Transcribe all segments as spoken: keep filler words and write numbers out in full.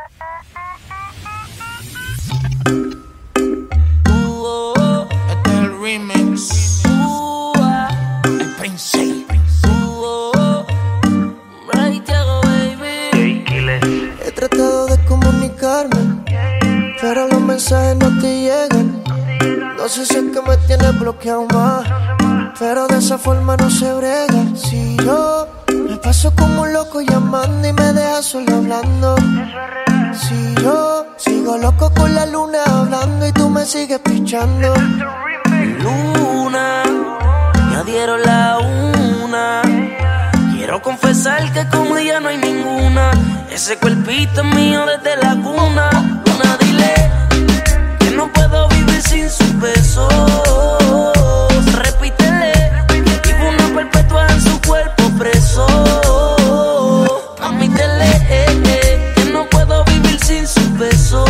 Pero los mensajes no te llegan. No sé si es que me tienes bloqueado más, pero de esa forma no se brega. Si yo me paso como un loco llamando y me dejas solo hablando. Si yo sigo loco con la luna hablando y tú me sigues pichando. Luna, ya dieron la una. Quiero confesar que como ella no hay ninguna. Ese cuerpito es mío desde la cuna. Luna, dile que no puedo vivir sin sus besos. Repítele, vivo una perpetua en su cuerpo preso. Admítele eh, eh, que no puedo vivir sin sus besos.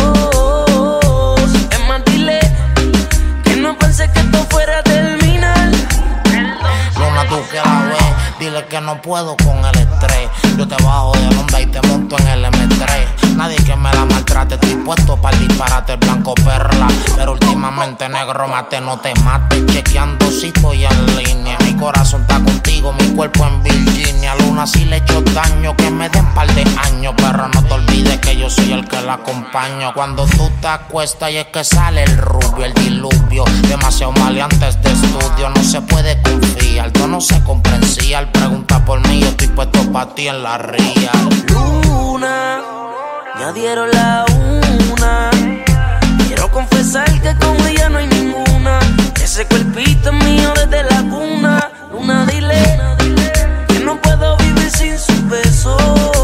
Es más, dile que no pensé que esto fuera a terminar. Luna, tú que la ves, dile que no puedo con el estrés. Yo te bajo de onda y te monto en el eme tres. Nadie que me la maltrate, estoy puesto para el disparate, el blanco perla. Pero últimamente negro mate, no te mates. Chequeando si estoy en línea. Mi corazón está contigo, mi cuerpo en Virginia. Luna, si le echo daño, que me den par de años. Pero no te olvides que yo soy el que la acompaño. Cuando tú te acuestas y es que sale el rubio, el diluvio. Demasiado maleantes de estudio, no se puede confiar. Tú no se comprensial, pregunta por mí, yo estoy puesto pa' ti en la ría. Luna, ya dieron la una. Quiero confesar que como ella no hay ninguna. Ese cuerpito es mío desde la cuna. Luna, dile que no puedo vivir sin sus besos.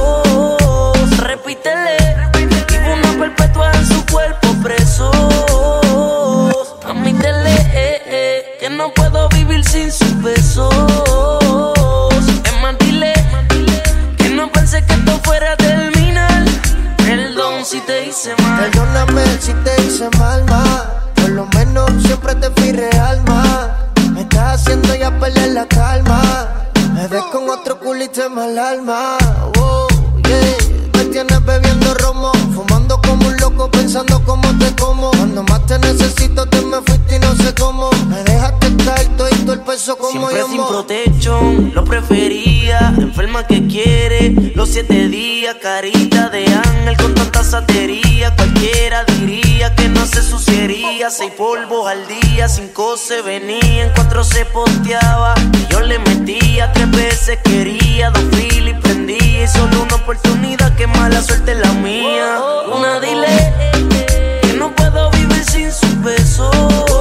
Repítele, vivo una perpetua en su cuerpo preso. Admítele eh, eh, que no puedo vivir sin sus besos. Es más, dile que no pensé que esto fuera a terminar. Perdón si te hice mal. Perdóname si te hice mal, ma. Por lo menos siempre te fui real, ma. Me estás haciendo ya perder la calma. Me ves con otro culito en mal alma. Oh, yeah. Me tienes bebiendo romo, fumando como un loco, pensando cómo te como. Cuando más te necesito te me fuiste y no sé cómo. Me dejaste caer todo el peso como siempre yo. Sin protection, lo prefería. Enferma que quiere, los siete días. Carita de ángel con tanta satería. Cualquiera diría que no se suciería. Seis polvos al día, cinco se venían, cuatro se posteaba. Y yo le metía, tres veces quería. Dos filis prendía y solo una oportunidad, que mala suerte la mía. Una, dile que no puedo vivir sin sus besos.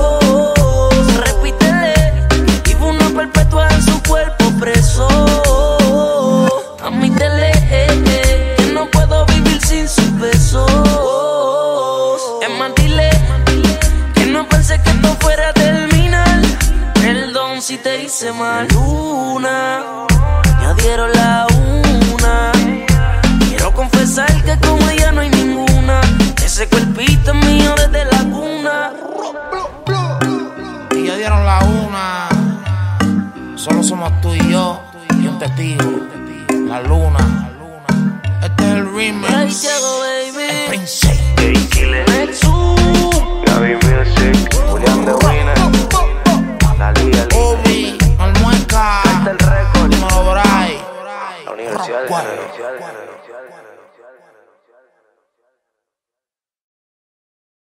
Repítele, vivo una perpetua en su cuerpo preso. Admítele eh, eh, que no puedo vivir sin sus besos. Es más, dile que no pensé que esto fuera a terminar. Perdón si te hice mal.